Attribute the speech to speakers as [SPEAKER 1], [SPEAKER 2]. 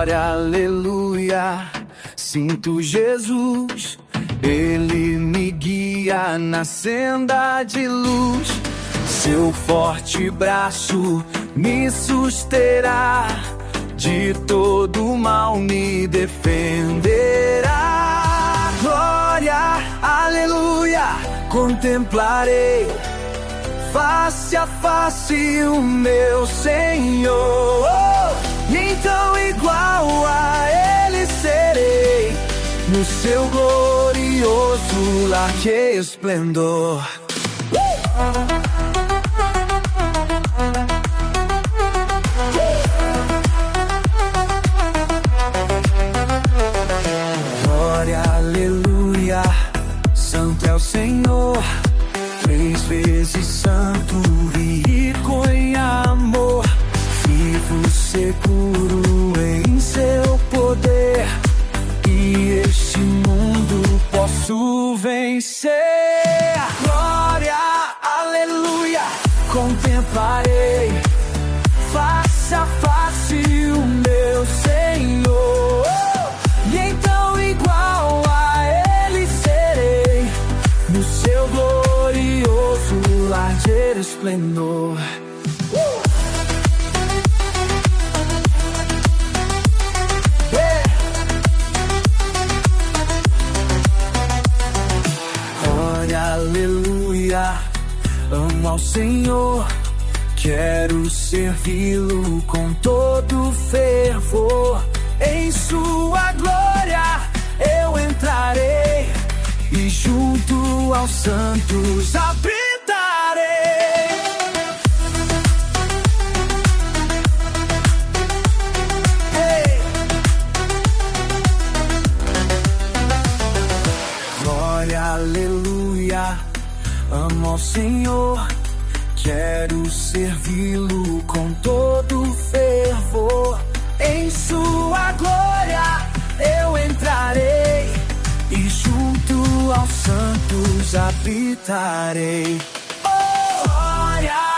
[SPEAKER 1] Glória, aleluia, sinto Jesus, Ele me guia na senda de luz. Seu forte braço me susterá, de todo mal me defenderá. Glória, aleluia, contemplarei face a face o meu Senhor. E então igual a Ele serei, no seu glorioso lar que esplendor. Glória, aleluia, santo é o Senhor, 3 vezes santo e rico em amor. Vivo seguro em seu poder, e este mundo posso vencer. Glória, aleluia, contemplarei face a face o meu Senhor. E então igual a Ele serei, no seu glorioso lar de esplendor. Glória, aleluia, amo ao Senhor, quero servi-lo com todo fervor. Em sua glória eu entrarei, e junto aos santos habitarei. Hey! Glória, aleluia, amo ao Senhor, quero servi-lo com todo fervor. Em sua glória eu entrarei, e junto aos santos habitarei. Oh, glória!